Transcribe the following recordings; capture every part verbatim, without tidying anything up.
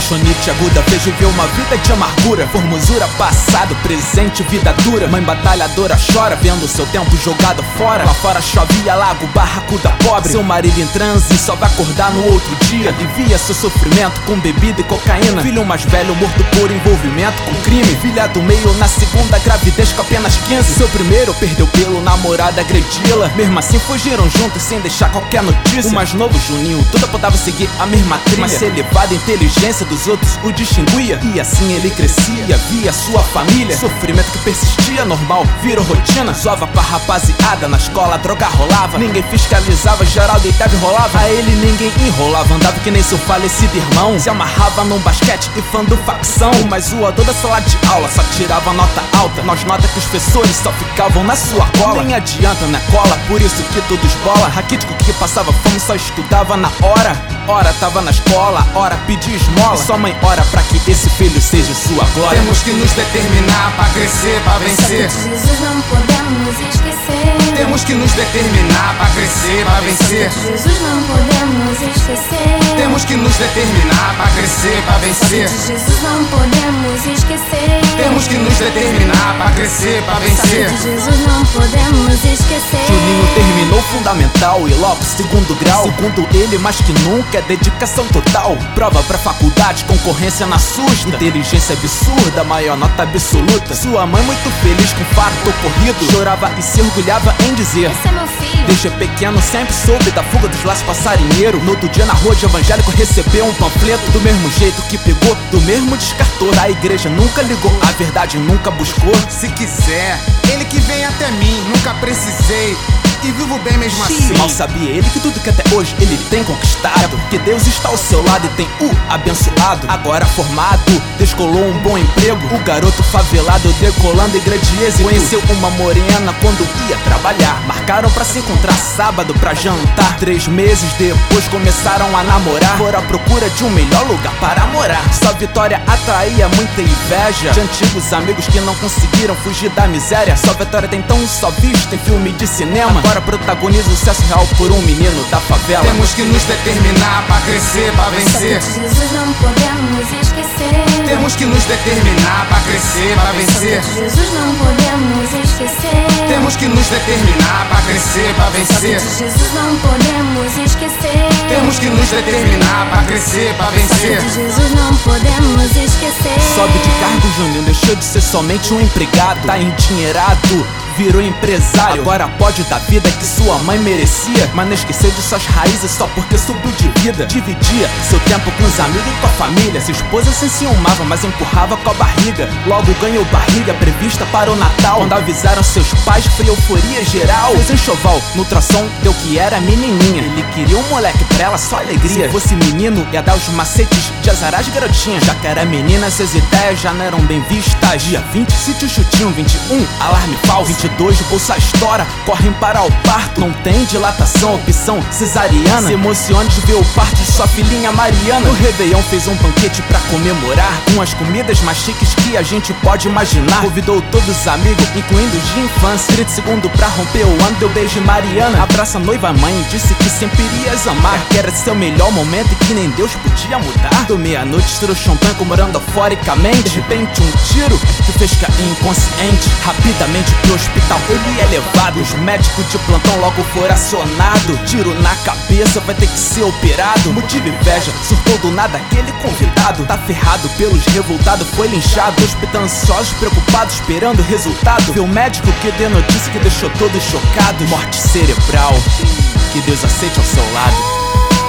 apaixonite aguda, fez viver uma vida de amargura. Formosura, passado, presente, vida dura. Mãe batalhadora chora, vendo seu tempo jogado fora. Lá fora chovia, lago, barraco da pobre. Seu marido em transe, só vai acordar no outro dia. Alivia seu sofrimento com bebida e cocaína. Filho mais velho morto por envolvimento com crime. Filha do meio na segunda gravidez com apenas quinze. Seu primeiro perdeu pelo namorado, agredi-la. Mesmo assim fugiram juntos sem deixar qualquer notícia. O mais novo, Juninho, tudo apontava seguir a mesma trilha, mas ser elevado a inteligência dos outros o distinguia. E assim ele crescia, via sua família. Sofrimento que persistia, normal, virou rotina. Zoava com a rapaziada, na escola a droga rolava. Ninguém fiscalizava, geral deitava e rolava. A ele ninguém enrolava, andava que nem seu falecido irmão. Se amarrava num basquete e fã do facção. O mais zoador da sala de aula, só tirava nota alta. Nós nota que os professores só ficavam na sua cola. Nem adianta, né cola, por isso que todos bola. Raquítico que passava fome, só estudava na hora. Ora tava na escola, ora pedia esmola. E sua mãe ora pra que esse filho seja sua glória. Temos que nos determinar pra crescer, pra vencer. Jesus não podemos esquecer. Temos que nos determinar pra crescer, pra vencer. Jesus não podemos esquecer. Temos que nos determinar pra crescer, pra vencer. Jesus não podemos esquecer. Temos que nos determinar pra crescer, pra vencer. Jesus não podemos esquecer. Juninho terminou o fundamental e logo segundo grau. Segundo ele, mais que nunca, é dedicação total. Prova pra faculdade, concorrência na susta. Inteligência absurda, maior nota absoluta. Sua mãe muito feliz com o fato ocorrido. Chorava e se orgulhava em dizer: esse é meu filho. Desde pequeno sempre soube da fuga dos laços passarinheiro. No outro dia na rua de evangélico recebeu um panfleto. Do mesmo jeito que pegou, do mesmo descartou. Da igreja nunca ligou, a verdade nunca buscou. Se quiser, ele que vem até mim, nunca precisei. E vivo bem mesmo assim. Mal sabia ele que tudo que até hoje ele tem conquistado, porque Deus está ao seu lado e tem o abençoado. Agora formado, descolou um bom emprego. O garoto favelado decolando em grande êxito. Conheceu uma morena quando ia trabalhar. Marcaram pra se encontrar sábado pra jantar. Três meses depois começaram a namorar. Foram à procura de um melhor lugar para morar. Sua vitória atraía muita inveja de antigos amigos que não conseguiram fugir da miséria. Sua vitória tem tão só vista em filme de cinema. Agora protagoniza o sucesso real por um menino da favela. Temos que nos determinar pra crescer, pra vencer. Jesus não podemos esquecer. Temos que nos determinar pra crescer, pra vencer. Jesus não podemos esquecer. Temos que nos determinar pra crescer, pra vencer. Jesus não podemos esquecer. Temos que nos determinar pra crescer, pra vencer. Jesus não podemos esquecer. Sobe de cargo, Juninho, deixou de ser somente um empregado. Tá endinheirado, virou empresário. Agora pode dar vida que sua mãe merecia, mas não esqueceu de suas raízes só porque subiu de vida. Dividia seu tempo com os amigos e com a família. Sua esposa se enciumava, mas empurrava com a barriga. Logo ganhou barriga prevista para o Natal. Quando avisaram seus pais, foi euforia geral. Fez enxoval, no ultrassom deu que era menininha. Ele queria um moleque pra ela, só alegria. Se fosse menino, ia dar os macetes de azarar as garotinhas. Já que era menina, suas ideias já não eram bem vistas. Dia vinte, sítio chutinho, vinte e um, alarme falso. vinte e dois, bolsa estoura, correm para o parto. Não tem dilatação, opção cesariana. Se emociona de ver o parto de sua filhinha Mariana. No Réveillon fez um banquete pra comemorar, com as comidas mais chiques que a gente pode imaginar. Convidou todos os amigos, incluindo os de infância. trinta segundos pra romper o ano, deu beijo em Mariana. Abraça a noiva mãe, disse que sempre irias amar, que era seu melhor momento e que nem Deus podia mudar. Do meia-noite estourou champanhe comemorando euforicamente. De repente um tiro que fez cair inconsciente. Rapidamente pro hospital ele é levado. Os médicos de plantão logo foram acionados. Tiro na cabeça, vai ter que ser operado. Motivo inveja, surtou do nada aquele convidado. Tá ferrado pelos revoltados, foi linchado. Hospital ansiosos, preocupados, esperando o resultado. Vê o médico que deu notícia que deixou todos chocados. Morte cerebral, que Deus aceite ao seu lado.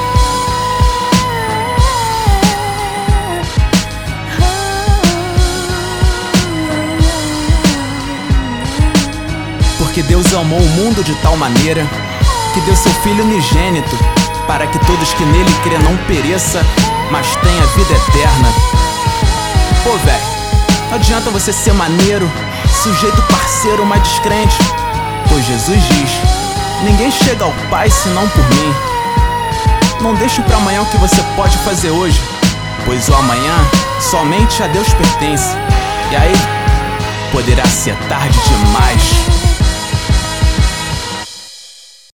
Porque Deus amou o mundo de tal maneira que deu seu Filho unigênito, para que todos que nele crê não pereça, mas tenha vida eterna. Pô, véi, não adianta você ser maneiro, sujeito parceiro, mas descrente. Pois Jesus diz: ninguém chega ao Pai senão por mim. Não deixe pra amanhã o que você pode fazer hoje, pois o amanhã somente a Deus pertence. E aí, poderá ser tarde demais.